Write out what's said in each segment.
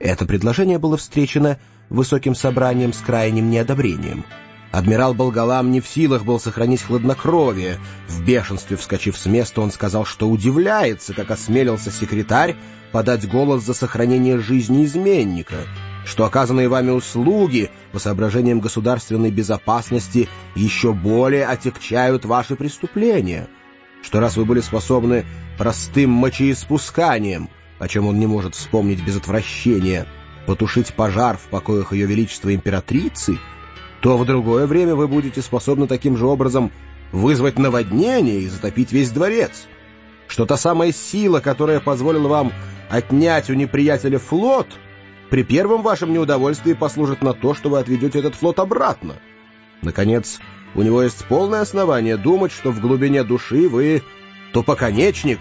Это предложение было встречено высоким собранием с крайним неодобрением. Адмирал Болгалам не в силах был сохранить хладнокровие. В бешенстве вскочив с места, он сказал, что удивляется, как осмелился секретарь подать голос за сохранение жизни изменника, что оказанные вами услуги по соображениям государственной безопасности еще более отягчают ваши преступления, что раз вы были способны простым мочеиспусканием, о чем он не может вспомнить без отвращения, потушить пожар в покоях Ее Величества Императрицы, то в другое время вы будете способны таким же образом вызвать наводнение и затопить весь дворец, что та самая сила, которая позволила вам отнять у неприятеля флот, при первом вашем неудовольствии послужит на то, что вы отведете этот флот обратно. Наконец, у него есть полное основание думать, что в глубине души вы тупоконечник,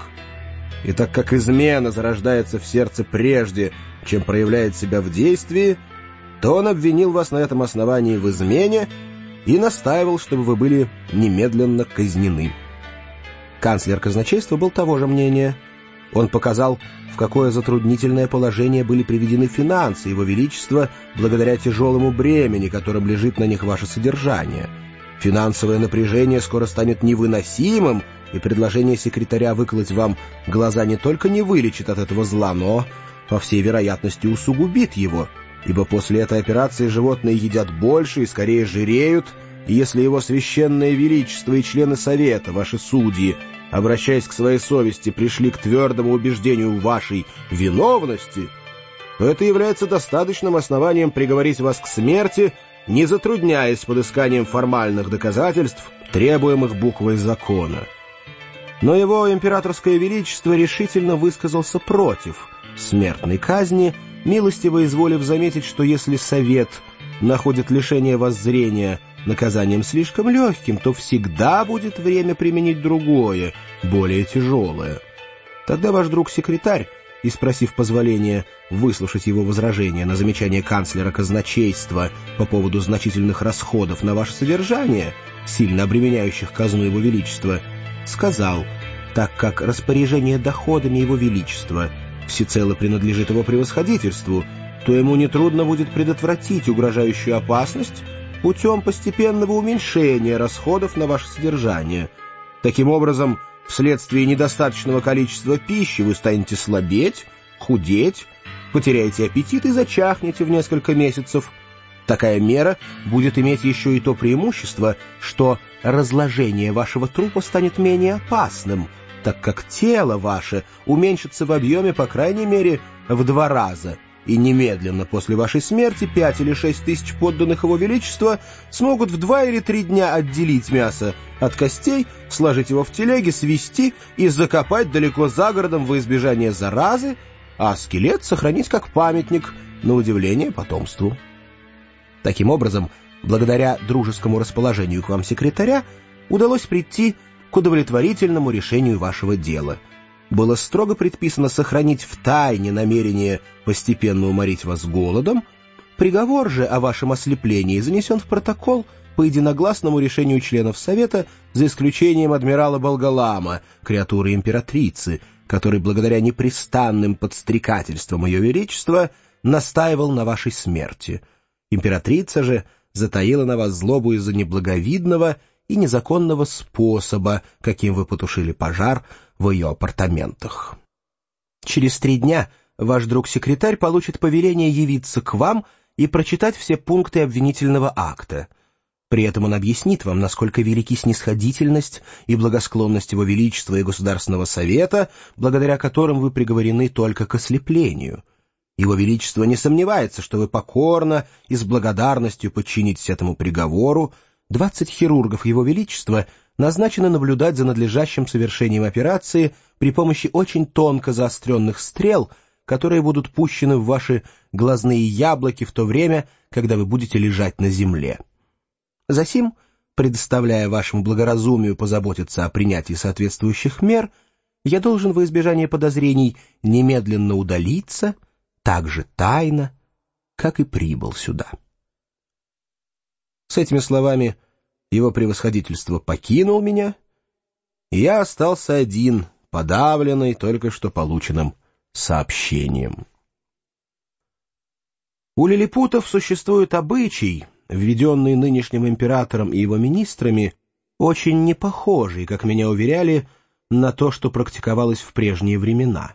и так как измена зарождается в сердце прежде, чем проявляет себя в действии, то он обвинил вас на этом основании в измене и настаивал, чтобы вы были немедленно казнены. Канцлер казначейства был того же мнения. Он показал, в какое затруднительное положение были приведены финансы Его Величества благодаря тяжелому бремени, которым лежит на них ваше содержание. Финансовое напряжение скоро станет невыносимым, и предложение секретаря выколоть вам глаза не только не вылечит от этого зла, но, по всей вероятности, усугубит его, ибо после этой операции животные едят больше и скорее жиреют, и если его священное величество и члены совета, ваши судьи, обращаясь к своей совести, пришли к твердому убеждению в вашей виновности, то это является достаточным основанием приговорить вас к смерти, не затрудняясь подысканием формальных доказательств, требуемых буквой закона. Но его императорское величество решительно высказался против смертной казни, милостиво изволив заметить, что если совет находит лишение воззрения наказанием слишком легким, то всегда будет время применить другое, более тяжелое. Тогда ваш друг-секретарь, и спросив позволения выслушать его возражения на замечание канцлера казначейства по поводу значительных расходов на ваше содержание, сильно обременяющих казну Его Величества, сказал, так как распоряжение доходами Его Величества всецело принадлежит его превосходительству, то ему нетрудно будет предотвратить угрожающую опасность путем постепенного уменьшения расходов на ваше содержание. Таким образом, вследствие недостаточного количества пищи вы станете слабеть, худеть, потеряете аппетит и зачахнете в несколько месяцев. Такая мера будет иметь еще и то преимущество, что разложение вашего трупа станет менее опасным, так как тело ваше уменьшится в объеме по крайней мере в 2 раза, и немедленно после вашей смерти 5 или 6 тысяч подданных Его Величества смогут в 2 или 3 дня отделить мясо от костей, сложить его в телеге, свести и закопать далеко за городом во избежание заразы, а скелет сохранить как памятник, на удивление потомству. Таким образом, благодаря дружескому расположению к вам секретаря, удалось прийти к удовлетворительному решению вашего дела. Было строго предписано сохранить в тайне намерение постепенно уморить вас голодом. Приговор же о вашем ослеплении занесен в протокол по единогласному решению членов Совета, за исключением адмирала Болгалама, креатуры императрицы, который благодаря непрестанным подстрекательствам Ее Величества настаивал на вашей смерти. Императрица же затаила на вас злобу из-за неблаговидного и незаконного способа, каким вы потушили пожар в ее апартаментах. Через 3 дня ваш друг-секретарь получит повеление явиться к вам и прочитать все пункты обвинительного акта. При этом он объяснит вам, насколько велики снисходительность и благосклонность Его Величества и Государственного Совета, благодаря которым вы приговорены только к ослеплению. Его Величество не сомневается, что вы покорно и с благодарностью подчинитесь этому приговору. 20 хирургов Его Величества назначены наблюдать за надлежащим совершением операции при помощи очень тонко заостренных стрел, которые будут пущены в ваши глазные яблоки в то время, когда вы будете лежать на земле. Засим, предоставляя вашему благоразумию позаботиться о принятии соответствующих мер, я должен во избежание подозрений немедленно удалиться, так же тайно, как и прибыл сюда. С этими словами его превосходительство покинул меня, и я остался один, подавленный только что полученным сообщением. У лилипутов существует обычай, введенный нынешним императором и его министрами, очень не похожий, как меня уверяли, на то, что практиковалось в прежние времена.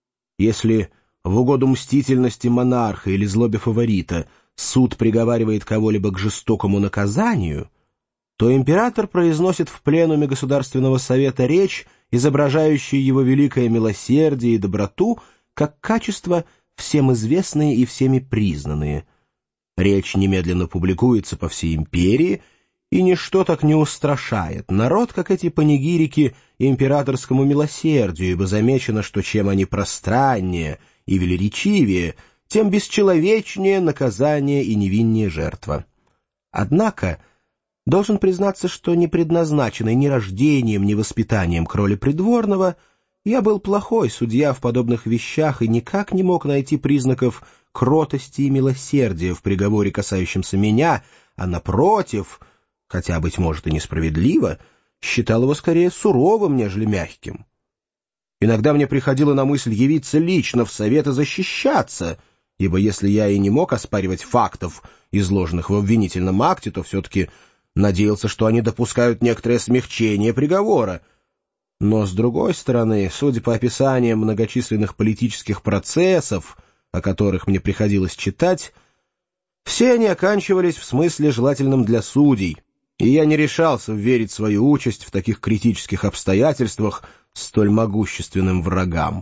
Если в угоду мстительности монарха или злобе фаворита суд приговаривает кого-либо к жестокому наказанию, то император произносит в пленуме Государственного совета речь, изображающую его великое милосердие и доброту, как качества всем известные и всеми признанные. Речь немедленно публикуется по всей империи, и ничто так не устрашает народ, как эти панигирики императорскому милосердию, ибо замечено, что чем они пространнее и велеречивее, тем бесчеловечнее наказание и невиннее жертва. Однако должен признаться, что не предназначенный ни рождением, ни воспитанием к роли придворного, я был плохой судья в подобных вещах и никак не мог найти признаков кротости и милосердия в приговоре, касающемся меня, а напротив, хотя, быть может, и несправедливо, считал его скорее суровым, нежели мягким. Иногда мне приходило на мысль явиться лично в совет и защищаться, ибо если я и не мог оспаривать фактов, изложенных в обвинительном акте, то все-таки надеялся, что они допускают некоторое смягчение приговора. Но, с другой стороны, судя по описаниям многочисленных политических процессов, о которых мне приходилось читать, все они оканчивались в смысле желательном для судей, и я не решался верить свою участь в таких критических обстоятельствах столь могущественным врагам.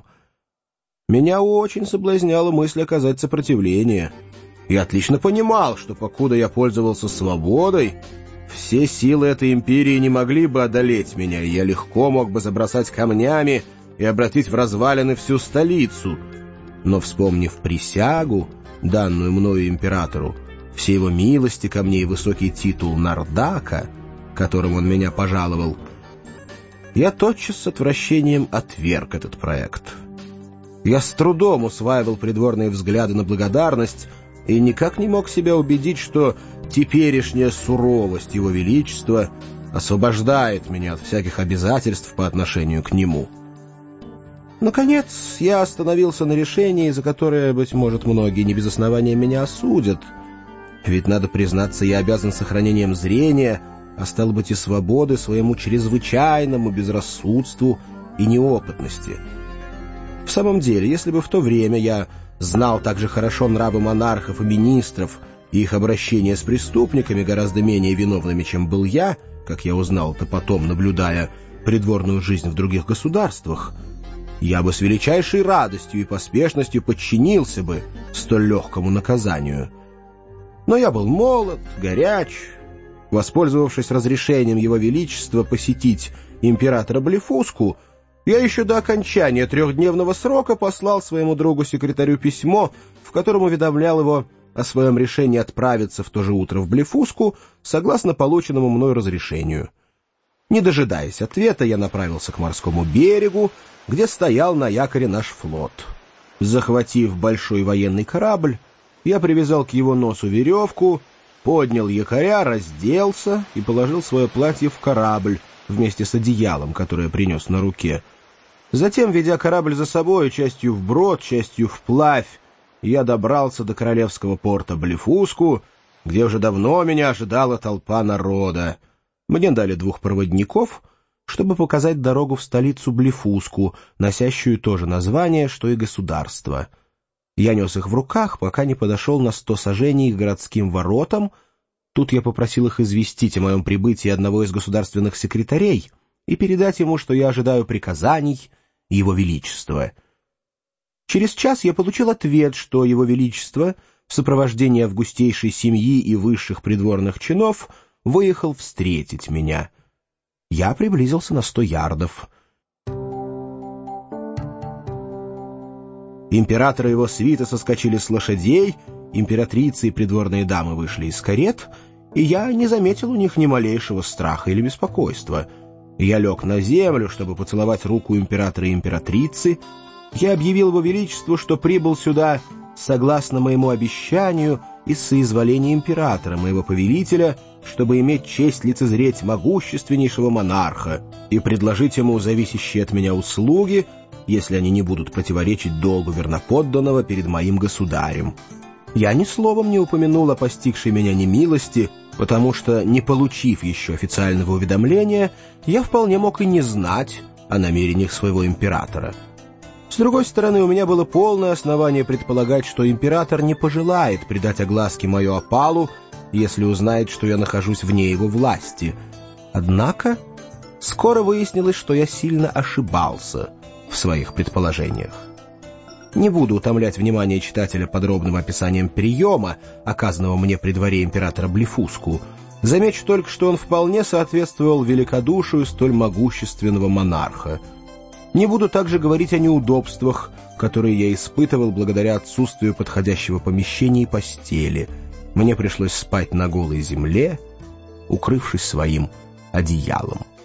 Меня очень соблазняла мысль оказать сопротивление. Я отлично понимал, что покуда я пользовался свободой, все силы этой империи не могли бы одолеть меня, и я легко мог бы забросать камнями и обратить в развалины всю столицу. Но, вспомнив присягу, данную мною императору, все его милости ко мне и высокий титул Нардака, которым он меня пожаловал, я тотчас с отвращением отверг этот проект. Я с трудом усваивал придворные взгляды на благодарность и никак не мог себя убедить, что теперешняя суровость его величества освобождает меня от всяких обязательств по отношению к нему. Наконец, я остановился на решении, за которое, быть может, многие не без основания меня осудят. Ведь, надо признаться, я обязан сохранением зрения, а стало быть и свободы, своему чрезвычайному безрассудству и неопытности. В самом деле, если бы в то время я знал так же хорошо нравы монархов и министров и их обращение с преступниками гораздо менее виновными, чем был я, как я узнал это потом, наблюдая придворную жизнь в других государствах, я бы с величайшей радостью и поспешностью подчинился бы столь легкому наказанию. Но я был молод, горяч. Воспользовавшись разрешением Его Величества посетить императора Блефуску, я еще до окончания 3-дневного срока послал своему другу-секретарю письмо, в котором уведомлял его о своем решении отправиться в то же утро в Блефуску согласно полученному мной разрешению. Не дожидаясь ответа, я направился к морскому берегу, где стоял на якоре наш флот. Захватив большой военный корабль, я привязал к его носу веревку, поднял якоря, разделся и положил свое платье в корабль вместе с одеялом, которое принес на руке. Затем, ведя корабль за собой, частью вброд, частью вплавь, я добрался до королевского порта Блефуску, где уже давно меня ожидала толпа народа. Мне дали 2 проводников, чтобы показать дорогу в столицу Блефуску, носящую то же название, что и государство. Я нес их в руках, пока не подошел на 100 саженей к городским воротам. Тут я попросил их известить о моем прибытии одного из государственных секретарей и передать ему, что я ожидаю приказаний Его Величества. Через час я получил ответ, что Его Величество в сопровождении августейшей семьи и высших придворных чинов выехал встретить меня. Я приблизился на 100 ярдов. Император и его свита соскочили с лошадей, императрицы и придворные дамы вышли из карет, и я не заметил у них ни малейшего страха или беспокойства. Я лег на землю, чтобы поцеловать руку императора и императрицы. Я объявил Его Величеству, что прибыл сюда согласно моему обещанию и с соизволения императора, моего повелителя, чтобы иметь честь лицезреть могущественнейшего монарха и предложить ему зависящие от меня услуги, если они не будут противоречить долгу верноподданного перед моим государем. Я ни словом не упомянул о постигшей меня немилости, потому что, не получив еще официального уведомления, я вполне мог и не знать о намерениях своего императора. С другой стороны, у меня было полное основание предполагать, что император не пожелает придать огласке мою опалу, если узнает, что я нахожусь вне его власти. Однако скоро выяснилось, что я сильно ошибался в своих предположениях. Не буду утомлять внимание читателя подробным описанием приема, оказанного мне при дворе императора Блефуску. Замечу только, что он вполне соответствовал великодушию столь могущественного монарха. Не буду также говорить о неудобствах, которые я испытывал благодаря отсутствию подходящего помещения и постели. Мне пришлось спать на голой земле, укрывшись своим одеялом.